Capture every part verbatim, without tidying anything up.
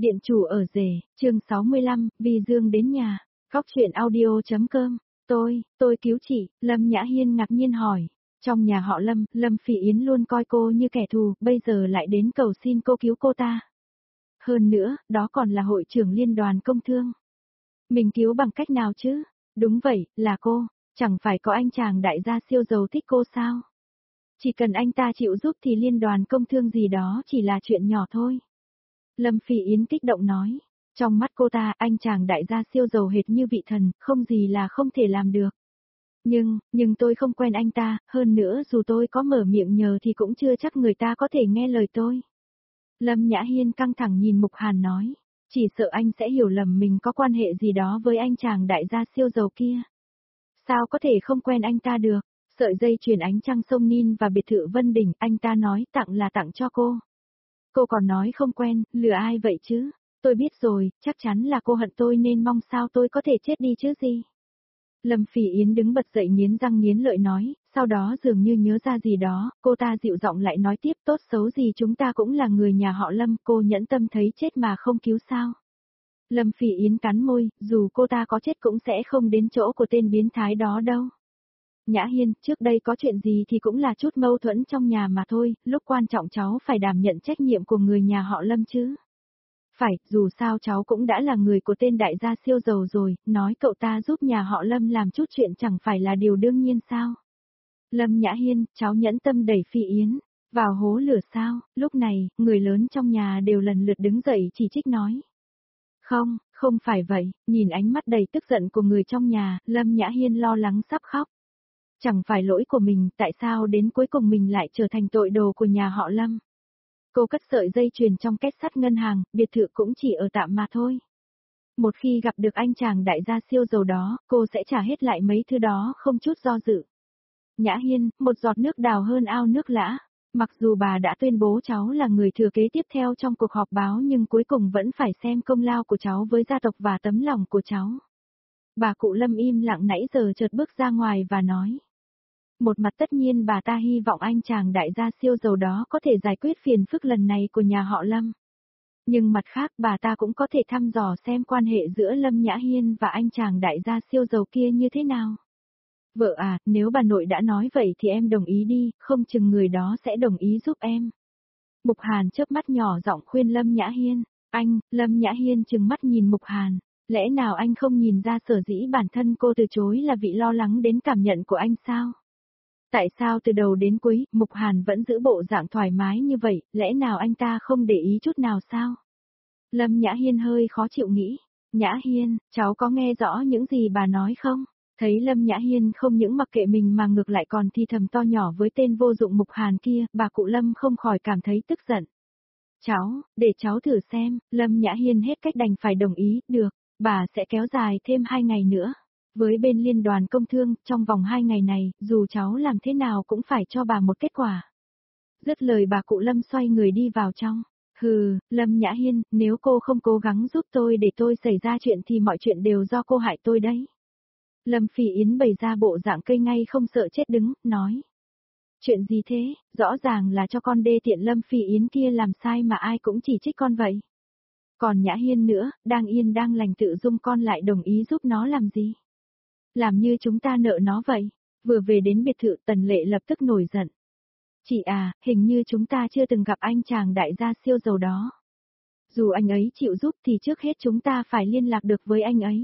Điện chủ ở rể, chương sáu mươi lăm, Vi Dương đến nhà. Góc truyện audio.com. Tôi, tôi cứu chị, Lâm Nhã Hiên ngạc nhiên hỏi. Trong nhà họ Lâm, Lâm Phỉ Yến luôn coi cô như kẻ thù, bây giờ lại đến cầu xin cô cứu cô ta. Hơn nữa, đó còn là hội trưởng liên đoàn công thương. Mình cứu bằng cách nào chứ? Đúng vậy, là cô, chẳng phải có anh chàng đại gia siêu giàu thích cô sao? Chỉ cần anh ta chịu giúp thì liên đoàn công thương gì đó chỉ là chuyện nhỏ thôi. Lâm Phỉ Yến kích động nói, trong mắt cô ta anh chàng đại gia siêu giàu hệt như vị thần, không gì là không thể làm được. Nhưng, nhưng tôi không quen anh ta, hơn nữa dù tôi có mở miệng nhờ thì cũng chưa chắc người ta có thể nghe lời tôi. Lâm Nhã Hiên căng thẳng nhìn Mục Hàn nói, chỉ sợ anh sẽ hiểu lầm mình có quan hệ gì đó với anh chàng đại gia siêu giàu kia. Sao có thể không quen anh ta được, sợi dây chuyền ánh trăng sông Nin và biệt thự Vân Đỉnh anh ta nói tặng là tặng cho cô. Cô còn nói không quen, lừa ai vậy chứ? Tôi biết rồi, chắc chắn là cô hận tôi nên mong sao tôi có thể chết đi chứ gì. Lâm Phỉ Yến đứng bật dậy nghiến răng nghiến lợi nói, sau đó dường như nhớ ra gì đó, cô ta dịu giọng lại nói tiếp tốt xấu gì chúng ta cũng là người nhà họ Lâm, cô nhẫn tâm thấy chết mà không cứu sao. Lâm Phỉ Yến cắn môi, dù cô ta có chết cũng sẽ không đến chỗ của tên biến thái đó đâu. Nhã Hiên, trước đây có chuyện gì thì cũng là chút mâu thuẫn trong nhà mà thôi, lúc quan trọng cháu phải đảm nhận trách nhiệm của người nhà họ Lâm chứ. Phải, dù sao cháu cũng đã là người của tên đại gia siêu giàu rồi, nói cậu ta giúp nhà họ Lâm làm chút chuyện chẳng phải là điều đương nhiên sao. Lâm Nhã Hiên, cháu nhẫn tâm đẩy Phỉ Yến vào hố lửa sao, lúc này, người lớn trong nhà đều lần lượt đứng dậy chỉ trích nói. Không, không phải vậy, nhìn ánh mắt đầy tức giận của người trong nhà, Lâm Nhã Hiên lo lắng sắp khóc. Chẳng phải lỗi của mình, tại sao đến cuối cùng mình lại trở thành tội đồ của nhà họ Lâm. Cô cất sợi dây chuyền trong két sắt ngân hàng, biệt thự cũng chỉ ở tạm mà thôi. Một khi gặp được anh chàng đại gia siêu giàu đó, cô sẽ trả hết lại mấy thứ đó không chút do dự. Nhã Hiên, một giọt nước đào hơn ao nước lã. Mặc dù bà đã tuyên bố cháu là người thừa kế tiếp theo trong cuộc họp báo nhưng cuối cùng vẫn phải xem công lao của cháu với gia tộc và tấm lòng của cháu. Bà cụ Lâm im lặng nãy giờ chợt bước ra ngoài và nói. Một mặt tất nhiên bà ta hy vọng anh chàng đại gia siêu giàu đó có thể giải quyết phiền phức lần này của nhà họ Lâm. Nhưng mặt khác bà ta cũng có thể thăm dò xem quan hệ giữa Lâm Nhã Hiên và anh chàng đại gia siêu giàu kia như thế nào. Vợ à, nếu bà nội đã nói vậy thì em đồng ý đi, không chừng người đó sẽ đồng ý giúp em. Mục Hàn chớp mắt nhỏ giọng khuyên Lâm Nhã Hiên. Anh, Lâm Nhã Hiên trừng mắt nhìn Mục Hàn. Lẽ nào anh không nhìn ra sở dĩ bản thân cô từ chối là vì lo lắng đến cảm nhận của anh sao? Tại sao từ đầu đến cuối, Mục Hàn vẫn giữ bộ dạng thoải mái như vậy, lẽ nào anh ta không để ý chút nào sao? Lâm Nhã Hiên hơi khó chịu nghĩ. Nhã Hiên, cháu có nghe rõ những gì bà nói không? Thấy Lâm Nhã Hiên không những mặc kệ mình mà ngược lại còn thi thầm to nhỏ với tên vô dụng Mục Hàn kia, bà cụ Lâm không khỏi cảm thấy tức giận. Cháu, để cháu thử xem, Lâm Nhã Hiên hết cách đành phải đồng ý, được, bà sẽ kéo dài thêm hai ngày nữa. Với bên liên đoàn công thương, trong vòng hai ngày này, dù cháu làm thế nào cũng phải cho bà một kết quả. Dứt lời bà cụ Lâm xoay người đi vào trong. Hừ, Lâm Nhã Hiên, nếu cô không cố gắng giúp tôi để tôi xảy ra chuyện thì mọi chuyện đều do cô hại tôi đấy. Lâm Phỉ Yến bày ra bộ dạng cây ngay không sợ chết đứng, nói. Chuyện gì thế, rõ ràng là cho con đê tiện Lâm Phỉ Yến kia làm sai mà ai cũng chỉ trích con vậy. Còn Nhã Hiên nữa, đang yên đang lành tự dung con lại đồng ý giúp nó làm gì? Làm như chúng ta nợ nó vậy. Vừa về đến biệt thự Tần Lệ lập tức nổi giận. Chị à, hình như chúng ta chưa từng gặp anh chàng đại gia siêu giàu đó. Dù anh ấy chịu giúp thì trước hết chúng ta phải liên lạc được với anh ấy.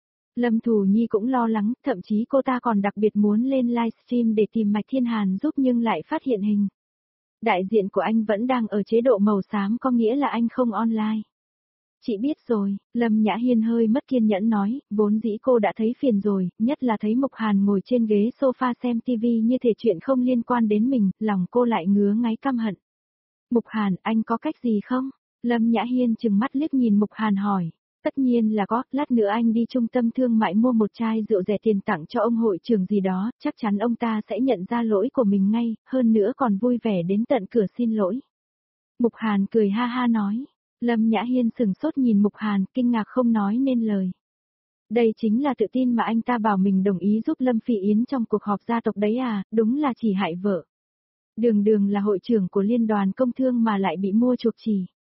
Lâm Thù Nhi cũng lo lắng, thậm chí cô ta còn đặc biệt muốn lên livestream để tìm Mạch Thiên Hàn giúp nhưng lại phát hiện hình. Đại diện của anh vẫn đang ở chế độ màu xám có nghĩa là anh không online. Chị biết rồi, Lâm Nhã Hiên hơi mất kiên nhẫn nói, vốn dĩ cô đã thấy phiền rồi, nhất là thấy Mục Hàn ngồi trên ghế sofa xem tivi như thể chuyện không liên quan đến mình, lòng cô lại ngứa ngáy căm hận. Mục Hàn, anh có cách gì không? Lâm Nhã Hiên trừng mắt liếc nhìn Mục Hàn hỏi. Tất nhiên là có, lát nữa anh đi trung tâm thương mại mua một chai rượu rẻ tiền tặng cho ông hội trưởng gì đó, chắc chắn ông ta sẽ nhận ra lỗi của mình ngay, hơn nữa còn vui vẻ đến tận cửa xin lỗi. Mục Hàn cười ha ha nói. Lâm Nhã Hiên sừng sốt nhìn Mục Hàn, kinh ngạc không nói nên lời. Đây chính là tự tin mà anh ta bảo mình đồng ý giúp Lâm Phỉ Yến trong cuộc họp gia tộc đấy à, đúng là chỉ hại vợ. Đường đường là hội trưởng của liên đoàn công thương mà lại bị mua chuộc chỉ.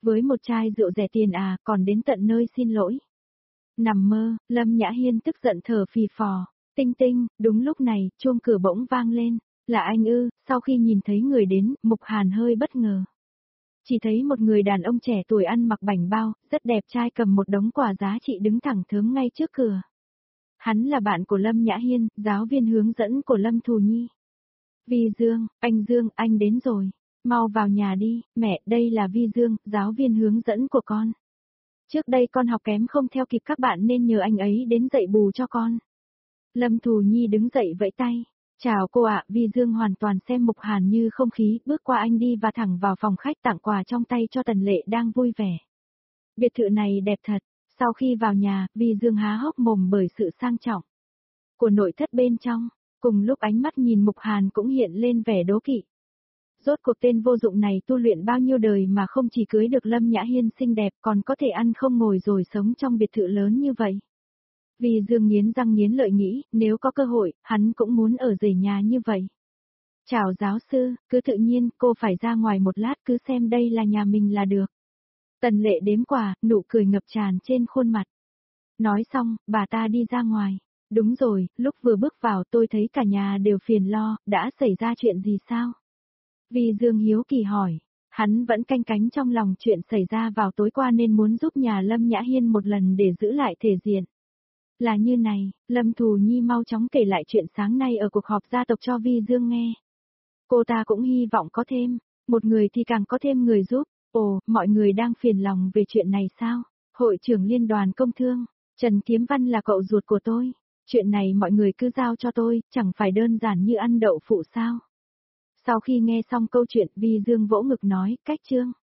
Với một chai rượu rẻ tiền à, còn đến tận nơi xin lỗi. Nằm mơ, Lâm Nhã Hiên tức giận thở phì phò. Tinh tinh, đúng lúc này, chuông cửa bỗng vang lên. Là anh ư? Sau khi nhìn thấy người đến, Mục Hàn hơi bất ngờ. Chỉ thấy một người đàn ông trẻ tuổi ăn mặc bảnh bao, rất đẹp trai cầm một đống quà giá trị đứng thẳng thớm ngay trước cửa. Hắn là bạn của Lâm Nhã Hiên, giáo viên hướng dẫn của Lâm Thù Nhi. Vi Dương, anh Dương, anh đến rồi. Mau vào nhà đi, mẹ, đây là Vi Dương, giáo viên hướng dẫn của con. Trước đây con học kém không theo kịp các bạn nên nhờ anh ấy đến dạy bù cho con. Lâm Thù Nhi đứng dậy vẫy tay. Chào cô ạ, Vi Dương hoàn toàn xem Mục Hàn như không khí, bước qua anh đi và thẳng vào phòng khách tặng quà trong tay cho Tần Lệ đang vui vẻ. Biệt thự này đẹp thật. Sau khi vào nhà, Vi Dương há hốc mồm bởi sự sang trọng của nội thất bên trong. Cùng lúc ánh mắt nhìn Mục Hàn cũng hiện lên vẻ đố kỵ. Rốt cuộc tên vô dụng này tu luyện bao nhiêu đời mà không chỉ cưới được Lâm Nhã Hiên xinh đẹp còn có thể ăn không ngồi rồi sống trong biệt thự lớn như vậy. Vì Dương nghiến răng nghiến lợi nghĩ, nếu có cơ hội, hắn cũng muốn ở rể nhà như vậy. Chào giáo sư, cứ tự nhiên, cô phải ra ngoài một lát cứ xem đây là nhà mình là được. Tần Lệ đếm quà, nụ cười ngập tràn trên khuôn mặt. Nói xong, bà ta đi ra ngoài. Đúng rồi, lúc vừa bước vào tôi thấy cả nhà đều phiền lo, đã xảy ra chuyện gì sao? Vì Dương hiếu kỳ hỏi, hắn vẫn canh cánh trong lòng chuyện xảy ra vào tối qua nên muốn giúp nhà Lâm Nhã Hiên một lần để giữ lại thể diện. Là như này, Lâm Thù Nhi mau chóng kể lại chuyện sáng nay ở cuộc họp gia tộc cho Vi Dương nghe. Cô ta cũng hy vọng có thêm, một người thì càng có thêm người giúp. Ồ, mọi người đang phiền lòng về chuyện này sao? Hội trưởng Liên đoàn Công Thương, Trần Kiếm Văn là cậu ruột của tôi. Chuyện này mọi người cứ giao cho tôi, chẳng phải đơn giản như ăn đậu phụ sao? Sau khi nghe xong câu chuyện, Vi Dương vỗ ngực nói, cách chương.